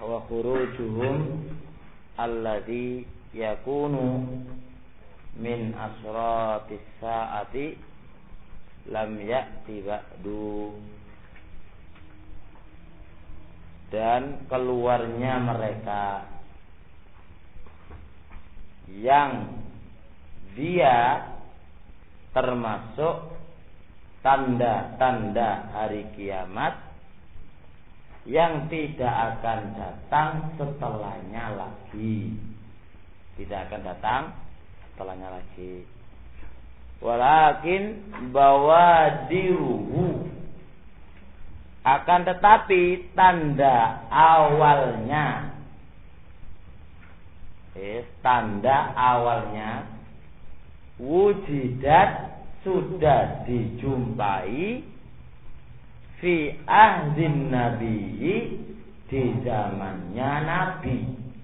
wa khurujuhum alladhi yakunu min asratis saati lam ya'ti ba'du, dan keluarnya mereka yang dia termasuk tanda-tanda hari kiamat yang tidak akan datang setelahnya lagi. Tidak akan datang setelahnya lagi. Walakin bawadiruhu, akan tetapi tanda awalnya, tanda awalnya wujidat, sudah dijumpai fi ahdin nabi, di zamannya Nabi.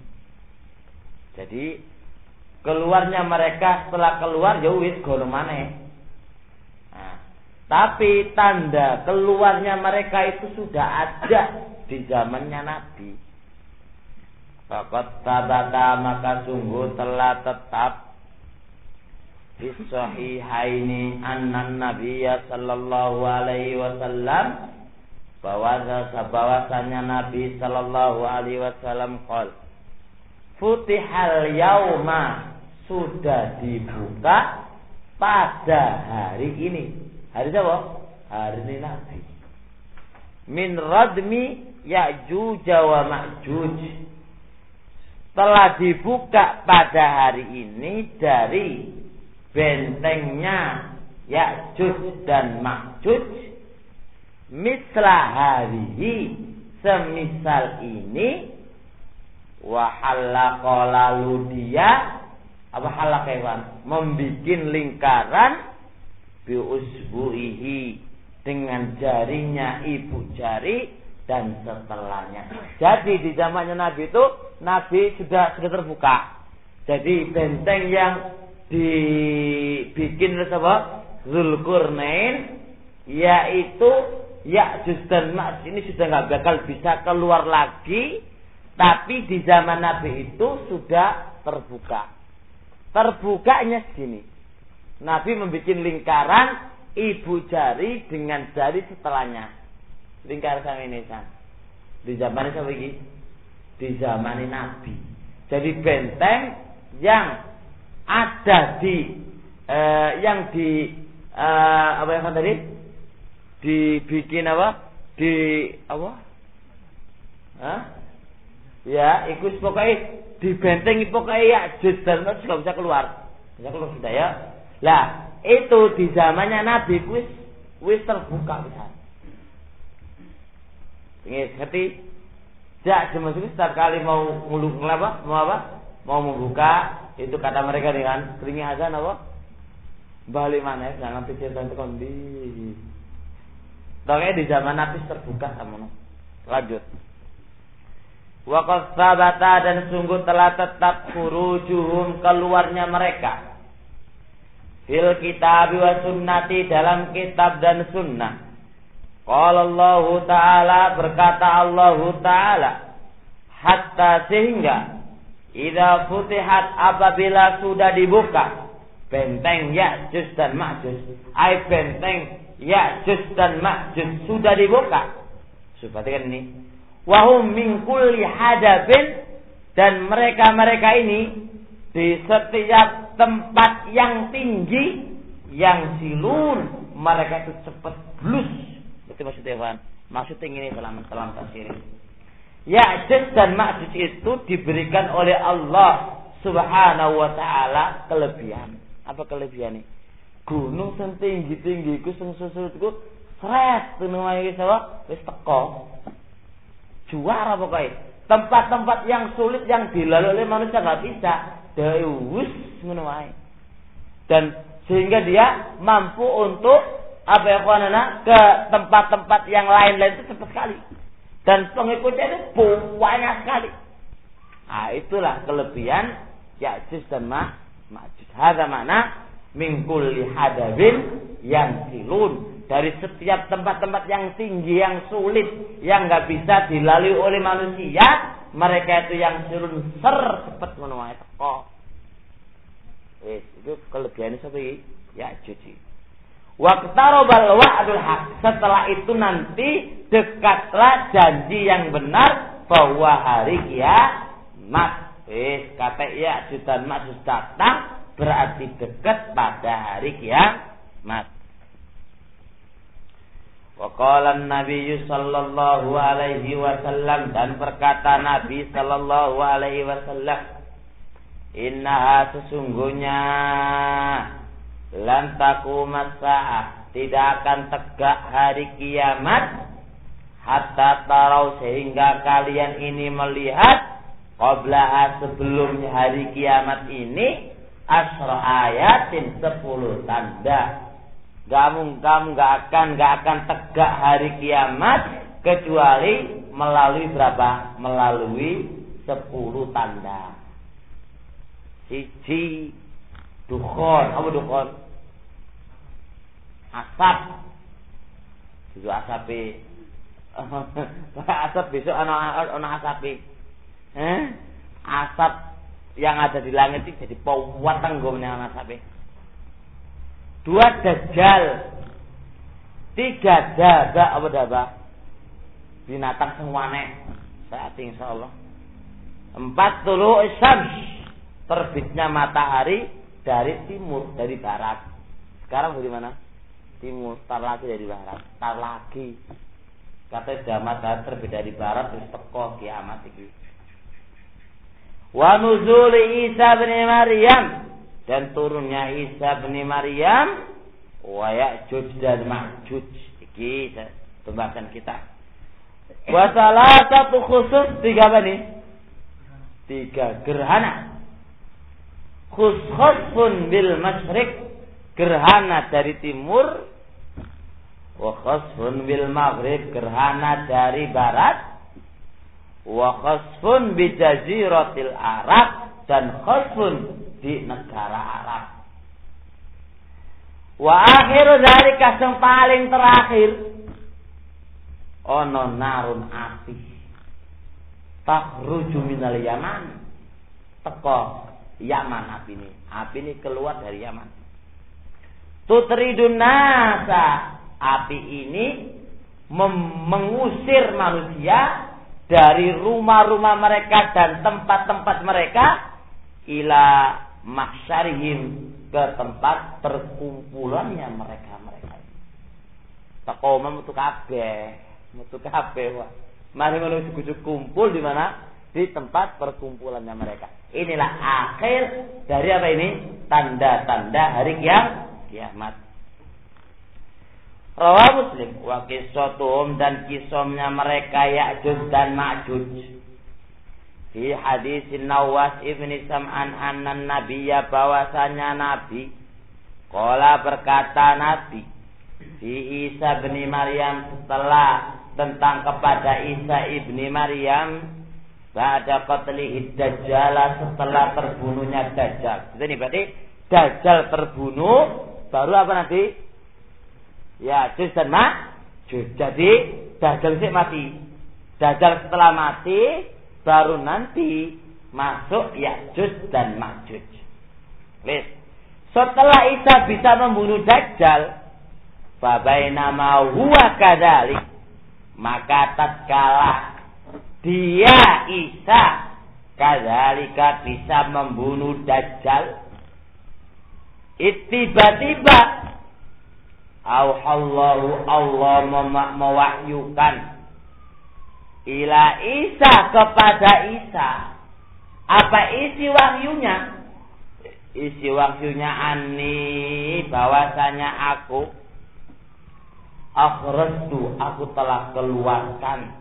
Jadi keluarnya mereka setelah keluar ya wis gono maneh. Nah, tapi tanda keluarnya mereka itu sudah ada di zamannya Nabi. Faqad tabata, maka sungguh telah tetap di sahihaini annan nabiyya sallallahu alaihi wasallam, bahwasanya Nabi sallallahu alaihi wasallam qol, futihal yauma, sudah dibuka pada hari ini. Hari apa? Hari ini Nabi. Min radmi Ya'juj wa Ma'juj, telah dibuka pada hari ini dari bentengnya Ya'juj dan Ma'juj, misla harihi, semisal ini, wa halaqa, lalu dia apa halaqa, membikin lingkaran bi usbu'ihi, dengan jarinya ibu jari dan setelahnya. Jadi di zamannya Nabi itu Nabi sudah terbuka. Jadi benteng yang dibikin oleh siapa? Zulkarnain, yaitu Ya'juj dan Ma'juj ini sudah nggak bakal bisa keluar lagi, tapi di zaman Nabi itu sudah terbuka. Terbukanya segini, Nabi membuat lingkaran ibu jari dengan jari setelahnya. Lingkaran sama ini kan di zaman siapa ini? Di zaman Nabi. Jadi benteng yang ada di yang di apa yang tadi dibikin apa? Di apa? Hah? Ya, ikut pokoknya dibentengi, pokoknya Ya'juj dan Ma'juj nggak bisa keluar. Bisa keluar sudah ya. Lah, itu di zamannya Nabi wis terbuka bisa. Ini ngerti? Jak maksudnya setiap kali mau mau membuka, itu kata mereka dengan keringnya azan apa? Balik mana? Jangan pikir dan kondi. Pokoknya di zaman Nabi terbuka sama. Lanjut. Wa qad sabata, dan sungguh telah tetap khurujuhum, keluarnya mereka, fil kitab wa sunnati, dalam kitab dan sunnah. Qala Allah Ta'ala, berkata Allah Ta'ala, hatta, sehingga idza futihat, apabila sudah dibuka benteng Ya'juj dan Ma'juj, ai benteng Ya'juj dan Ma'juj sudah dibuka. Perhatikan ini. Wahum min kulli hadabin, dan mereka ini di setiap tempat yang tinggi, yang silun, mereka itu cepat blus. Itu maksudnya Evan. Maksudnya ini dalam tafsir. Ya'juj dan Ma'juj itu diberikan oleh Allah Subhanahu wa taala kelebihan. Apa kelebihannya? Gunung sing tinggi-tinggi iku sing susut-susut sret tenuwae wis teko. Juara pokoknya. Tempat-tempat yang sulit yang dilalui oleh manusia nggak bisa, dewus menuai. Dan sehingga dia mampu untuk apa ya kawanana, ke tempat-tempat yang lain-lain itu cepat sekali. Dan pengikutnya itu banyak sekali. Nah, itulah kelebihan Ya'juj dan Ma'juj. Hadza makna min kulli hadabin yang silun, dari setiap tempat-tempat yang tinggi, yang sulit, yang nggak bisa dilalui oleh manusia, mereka itu yang surun cepet ngono wae teko. Wis itu kelebihan sapa iki? Ya'juj. Waqtarabal wa'dul haq. Setelah itu nanti dekatlah janji yang benar bahwa hari kiamat. Wis kata Ya'juj dan Ma'juj datang berarti dekat pada hari kiamat. Wa qala an-nabiy sallallahu alaihi wasallam, dan berkata Nabi sallallahu alaihi wasallam, innaha sesungguhnya lan taqumas saah, tidak akan tegak hari kiamat hatta tarau, sehingga kalian ini melihat qabla sebelum hari kiamat ini asra ayatin 10 tanda. Kamu gak akan tegak hari kiamat kecuali melalui berapa? Melalui 10 tanda. Siji dukhon. Apa dukhon? Asap. Itu asapi. Asap besok ana asapi. Asap yang ada di langit itu jadi pewatang gomene ana asapi. 2 dajjal. 3 daba. Apa daba? Binatang sing wanek. Saat insyaallah. 4 tulu syams, terbitnya matahari dari timur, dari barat. Sekarang dari mana? Timur. Tar lagi dari barat. Tar lagi. Kata sudah matahari terbit dari barat, terus teko kiamat iki. Wa nuzuli Isa bin Maryam, dan turunnya Isa bin Maryam. Wa Ya'juj dan Ma'juj. Iki pembahasan kita. Wa salasatu khusus, 3 apa nih? 3 gerhana. Khusfun bil masyriq, gerhana dari timur. Wa khasfun bil maghrib, gerhana dari barat. Wa khasfun bi jaziratil Arab, dan khasfun di negara Arab. Wa akhiru dzalika, yang paling terakhir, ono narun api takhruju minal Yaman, teko Yaman api ini keluar dari Yaman. Tutridun nasa, api ini mengusir manusia dari rumah-rumah mereka dan tempat-tempat mereka ila mahsyarihim, ke tempat perkumpulannya mereka. Teko metu kabeh wah. Mari menuju kumpul di mana? Di tempat perkumpulannya mereka. Inilah akhir dari apa ini? Tanda-tanda hari kiamat. Rawah Muslim, wa qissatuhum, dan kisahnya mereka Ya'juj dan Ma'juj. Di hadis Nawas ibni Sam'an annan nabiyya, bahwasanya Nabi qala, berkata Nabi di Isa bin Maryam, setelah tentang kepada Isa ibni Maryam, ba'da qatlihi Dajjal, setelah terbunuhnya Dajjal. Jadi berarti Dajjal terbunuh, baru apa nanti? Ya'juj dan Ma'juj. Jadi Dajjal sih mati. Dajjal setelah mati, baru nanti masuk Ya'juj dan Ma'juj. Lihat. Setelah Isa bisa membunuh Dajjal, fa bainama huwa kadzalik, maka tatkala dia Isa kadzalika bisa membunuh Dajjal, tiba-tiba auhallahu, Allah mewahyukan ila Isa, kepada Isa. Apa isi wahyunya? Isi wahyunya ani, bahwasanya aku akhrajtu, aku telah keluarkan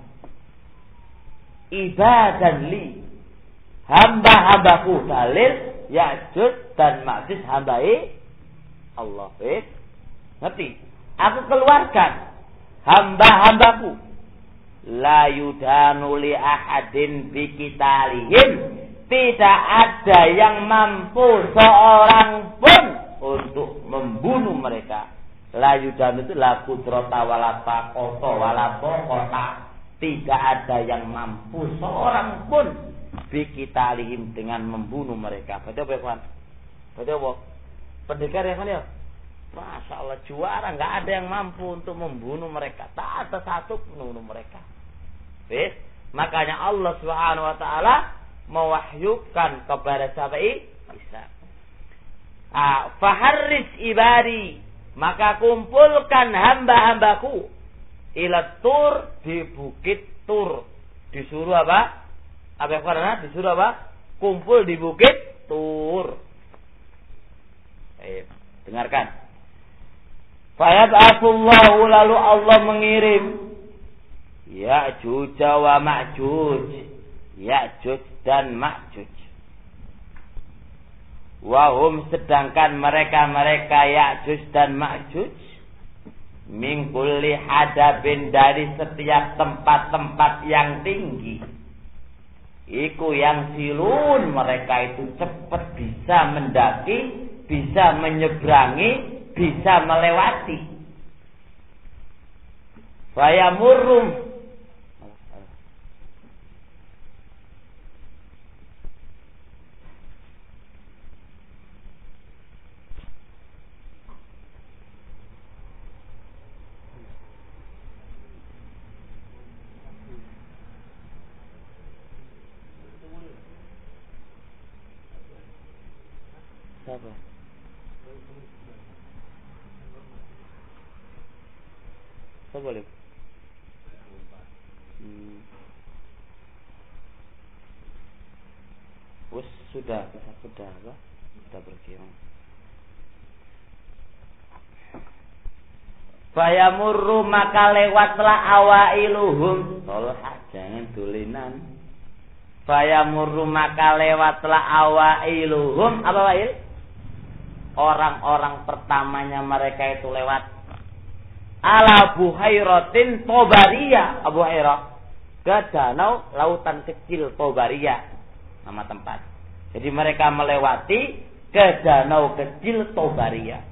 ibadan li, hamba-hambaku. Dalil Ya'juj dan Ma'juj hambai Allah. Ngerti? Aku keluarkan hamba-hambaku, la yudanu li ahadin biqitalihim, tidak ada yang mampu seorang pun untuk membunuh mereka. La yudanu itu la qudrata wala taqata wala taqata, tidak ada yang mampu seorang pun biqitalihim dengan membunuh mereka. Baca apa, Ikhwan? Baca apa? Pendekar ya kan ya? Masya Allah, juara, nggak ada yang mampu untuk membunuh mereka. Tak ada satu membunuh mereka. Wis, makanya Allah Subhanahu wa taala mewahyukan kepada sahabat Isa. Faharris ibadi, maka kumpulkan hamba-hambaku ila Tur, di bukit Tur. Disuruh apa? Disuruh apa? Kumpul di bukit Tur. Dengarkan. Fayab'atsullahu, lalu Allah mengirim Ya'juj wa Ma'juj, Ya'juj dan Ma'juj. Wahum, sedangkan mereka Ya'juj dan Ma'juj, min kulli hadabin, dari setiap tempat-tempat yang tinggi. Iku yang silun, mereka itu cepat bisa mendaki, bisa menyeberangi, bisa melewati. Fayamurrum, siapa? Saya boleh. Sudah apa? Sudah berkira. Fayamurru, maka lewatlah awailuhum. Tolong jangan dulinan. Fayamurru, maka lewatlah awailuhum. Apa wail? Orang-orang pertamanya mereka itu lewat ala buhairatin Tobaria, Abu Hurairah, ke danau lautan kecil Tobaria, nama tempat. Jadi mereka melewati ke danau kecil Tobaria.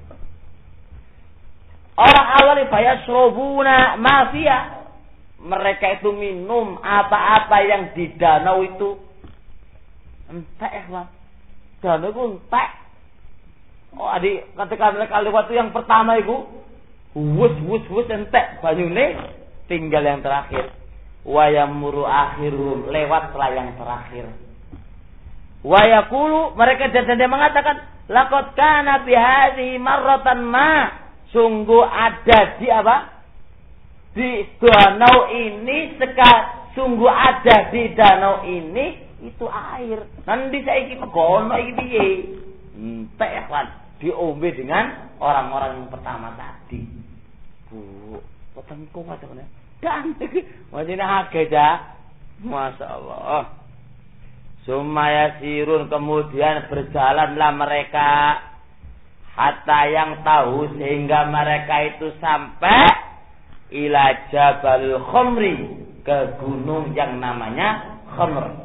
Orang awal fayashrabuna mafia, mereka itu minum apa-apa yang di danau itu. Entek, Bang. Danau itu entek. Ketika mereka lewat itu yang pertama itu wus entek banyune, tinggal yang terakhir. Wayamuru akhirum, lewatlah yang terakhir. Wayaqulu, mereka dan mengatakan, laqad kana bi hadhihi marratan ma, sungguh ada di apa? Di danau ini, sungguh ada di danau ini itu air. Nanti saiki pegono iki piye? Entek ya, kan? Diombe dengan orang-orang yang pertama tadi. Bu, petengku macamnya. Dan wajina ageda. Masya Allah. Sumaya sirun, kemudian berjalanlah mereka hatta yang tahu, sehingga mereka itu sampai ila Jabal Khomri, ke gunung yang namanya Khomr.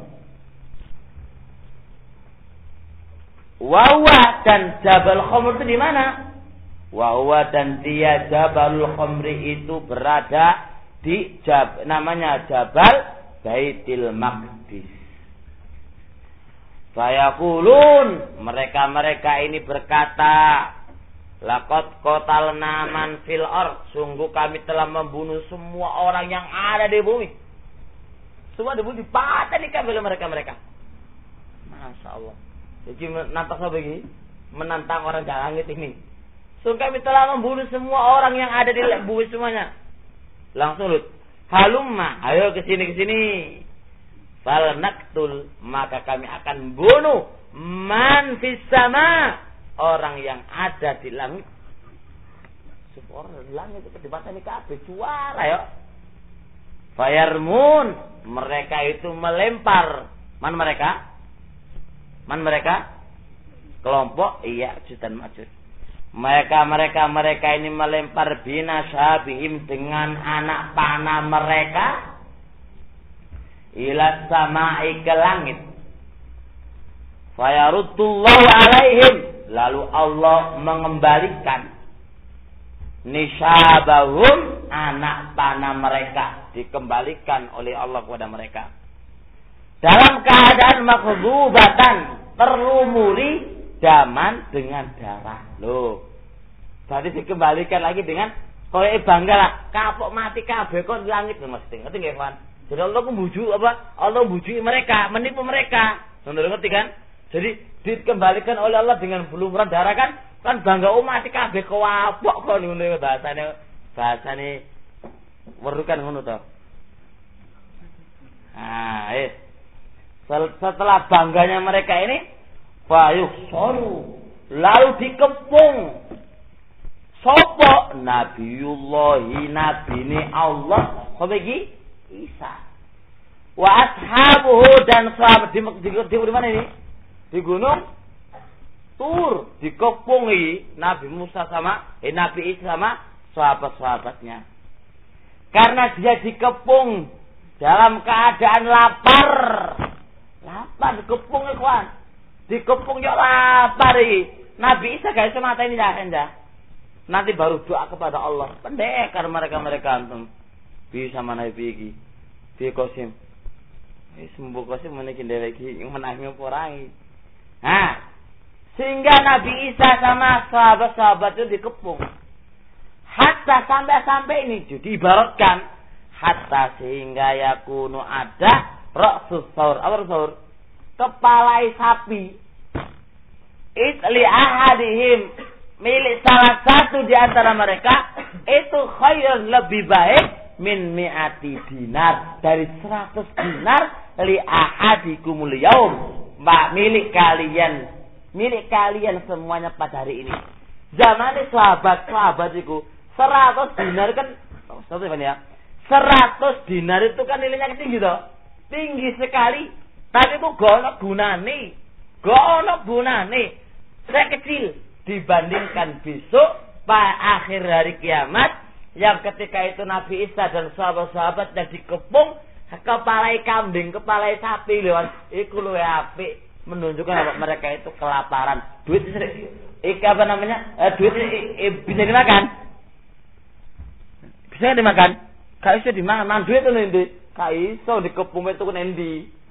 Wawa, dan Jabal Khomr itu di mana? Wawa, dan dia Jabal Khomri itu berada di namanya Jabal Baitil Maqdis. Fayaqulun, mereka ini berkata, laqad qatalna man fil ard, sungguh kami telah membunuh semua orang yang ada di bumi. Semua di bumi dipateni oleh mereka. Masya Allah. Jadi menantang apa ini? Menantang orang dari langit ini. Sungguh kami telah membunuh semua orang yang ada di bumi semuanya. Langsung lut. Halumma, ayo ke sini. Fal naktul, maka kami akan bunuh man fis sama, orang yang ada di langit. Orang di langit itu dibatani kabeh juara ya. Fayarmun, mereka itu melempar. Man mereka? Kelompok Ya'juj dan Ma'juj. Mereka ini melempar binasyabihim, dengan anak panah mereka, ila sama'i, ke langit. Fayaruddullahu alaihim, lalu Allah mengembalikan. Nisabahum, anak panah mereka dikembalikan oleh Allah kepada mereka dalam keadaan maghzubatan, terlumuri daman dengan darah. Loh, berarti dikembalikan lagi dengan kowe bangga lah, kapok mati kabeh kok di langit mesti. Ngerti nggih, kawan? Jadi Allah membujuk apa? Allah membujuk mereka, menipu mereka. Saudara ngerti kan? Jadi dikembalikan oleh Allah dengan belumuran darah kan? Kan bangga mati kabeh kok apok kok ngono bahasane werukan ngono to. Nah, setelah bangganya mereka ini fayuh soru, lalu dikepung sopo Nabiullahi, nabine Allah sebagi Isa wa ashabuhu, dan sahabat di mana ini? Di gunung Tur, dikepungi Nabi Musa sama Nabi Isa sama sahabat-sahabatnya. Karena dia dikepung dalam keadaan lapar. Lapar dikepung, kawan. Dikepung yo lapar iki. Nabi Isa gak iso mateni dah. Nanti baru doa kepada Allah. Pendekar mereka antum. Bisa mana iki? Piye Qasim? Sembuh Qasim meniki dhewek iki menangi orang. Nah, sehingga Nabi Isa sama sahabat-sahabat itu dikepung. Hatta sampai ini diibaratkan hatta sehingga yakunu ada ra'sus saur. Apa saur? Kepala sapi. Itli ahadihim, milik salah satu di antara mereka itu khairun, lebih baik min mi'ati dinar, dari 100 dinar li ahadikumul yaum, milik kalian semuanya pada hari ini. Zaman sahabat itu 100 dinar kan, ya, 100 dinar itu kan nilainya tinggi toh, tinggi sekali. Tapi itu gak ono gunane, saya kecil dibandingkan besok pada akhir hari kiamat, yang ketika itu Nabi Isa dan sahabat-sahabat dan dikepung kepala kambing, kepala sapi lewat iku luwe apik, menunjukkan bahwa mereka itu kelaparan. Duit apa namanya? Duit bisa dimakan. Bisa dimakan? Gak iso dimakan. Duit itu nanti gak iso dikepung itu kan endi.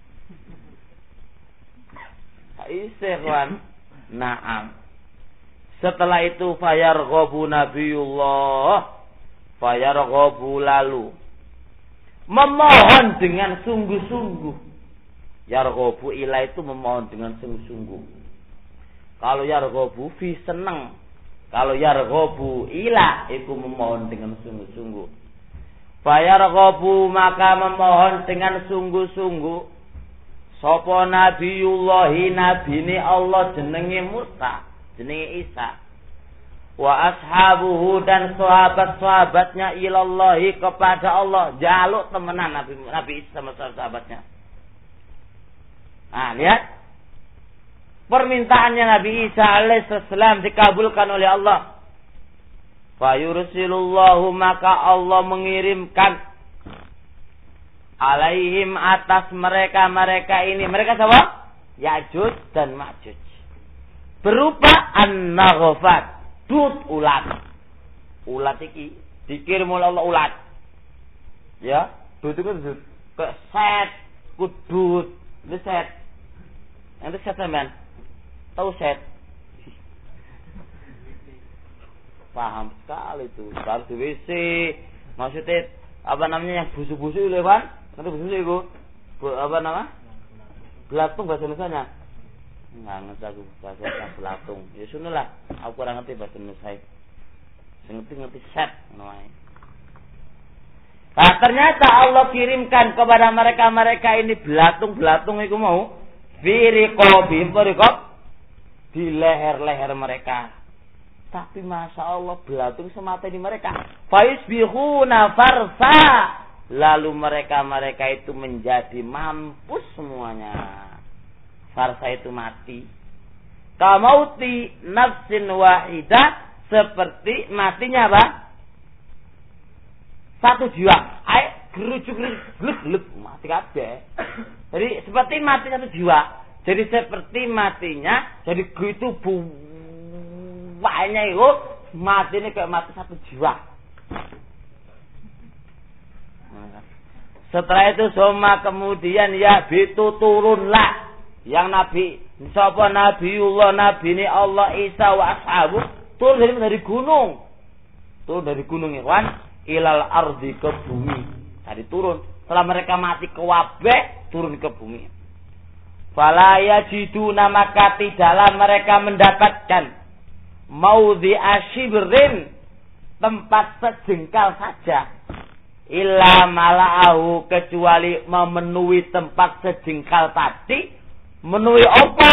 Gak iso, kawan. Naam. Setelah itu fayarghabu Nabiullah, fayarghabu, lalu memohon dengan sungguh-sungguh. Yarghabu ila itu memohon dengan sungguh-sungguh. Kalau yarghabu fi seneng, kalau yarghabu ila itu memohon dengan sungguh-sungguh. Fayarghabu, maka memohon dengan sungguh-sungguh. Sapa Nabiullahi, nabine Allah jenenge Musa, jenenge Isa. Wa ashabuhu, dan sahabat-sahabatnya ilallahi, kepada Allah, jaluk temenan Nabi Isa sama sahabatnya. Nah, lihat permintaannya Nabi Isa alaihissalam dikabulkan oleh Allah. Fa yursilullahu, maka Allah mengirimkan alaihim, atas mereka ini. Mereka siapa? Ya'juj dan Ma'juj. Berupa an-naghfat, dut ulat. Ulat iki dikirim oleh Allah, ulat. Ya, dut itu dut. Ke set, kudut, itu set. Yang itu set sampean. Tahu set? Paham sekali itu. Baru di WC. Maksudnya apa namanya yang busuk-busuk itu, Pak? Nanti busuk itu. Apa nama? Belatung bahasa Indonesianya. Enggak ngerti aku bahasa belatung. Ya sunulah. Aku kurang ngerti bahasa Indonesia. Ngerti set namanya. Nah, ternyata Allah kirimkan kepada mereka ini belatung itu mau firiqobim, di leher-leher mereka. Tapi masya Allah, belatung semata di mereka. Faisbihuna farsa, lalu mereka itu menjadi mampus semuanya. Farsa itu mati. Kamauti nafsin wahidah, seperti matinya apa? Satu jiwa. Gerujuk mati kabeh. Jadi seperti mati satu jiwa. Jadi seperti matinya, jadi itu banyak itu mati ini kayak mati satu jiwa. Setelah itu soma kemudian ya bitu turunlah yang nabi sapa nabiullah nabi ini Allah Isa wa ashabu turun dari gunung. Turun dari gunung ikhwan ilal ardi ke bumi. Tadi turun setelah mereka mati ke wabeh turun ke bumi. Fala yajiduna maka tidaklah mereka mendapatkan maudhi asyibrin tempat sejengkal saja illa mala'ahu kecuali memenuhi tempat sejengkal tadi memenuhi apa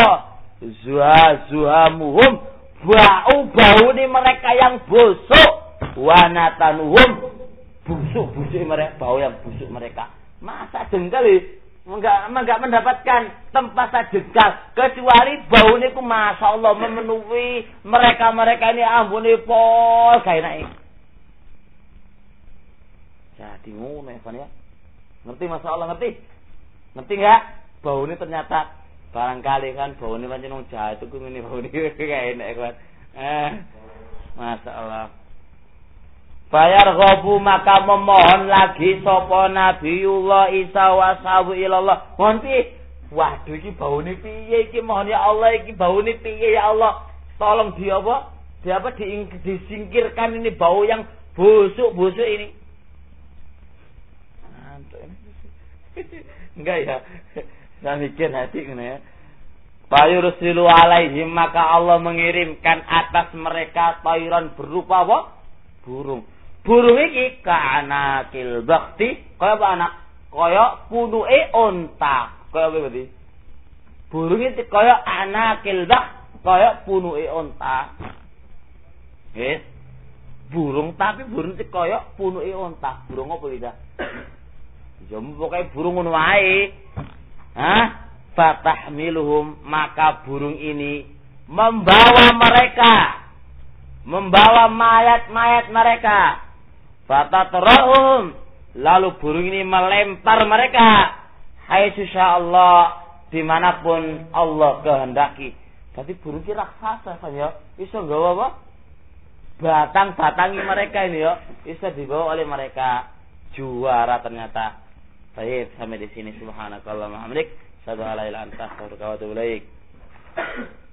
zuhamuhum bau ini mereka yang busuk wanatanuhum busuk mereka bau yang busuk mereka masa jengkal enggak mendapatkan tempat sejengkal kecuali bau ini ku masya Allah memenuhi mereka ini ampuni pol kayak naik. Jadi ngono ya. Ngerti masalah ngerti enggak? Bau ini ternyata barangkali kan bau ini pancen wong jahat itu ngene bau ini kayak enak kan. Masalah. Bayar ghabu maka memohon lagi sapa Nabiullah Isa wa sahabu ilallah. Mohon piye? Waduh iki bau ini piye iki mohon ya Allah iki bau ini piye ya Allah. Tolong disingkirkan ini bau yang busuk ini. Enggak ya. Saya mikir hati ngene ya. Fayursilu alaihim maka Allah mengirimkan atas mereka tayran berupa apa? Burung. Burung iki kanakil bakti kaya apa anak? Kaya punuke unta. Kaya apa berarti? Burung iki kaya anakil bak kaya punuke unta. Nggih. Burung tapi burung iki kaya punuke unta. Burung apa iki? Jom pokoke burung ngono wae. Fatahmiluhum maka burung ini membawa mayat-mayat mereka. Fatatrahum lalu burung ini melempar mereka haitsu Allah dimanapun Allah kehendaki. Berarti burung ini raksasa kan ya. Iso nggawa apa? Batang-batangi mereka ini ya. Iso dibawa oleh mereka. Juara ternyata. Baik, sampai di sini subhanakallahumma hamdik, asyhadu an la ilaha illa anta astaghfiruka wa atubu ilaik.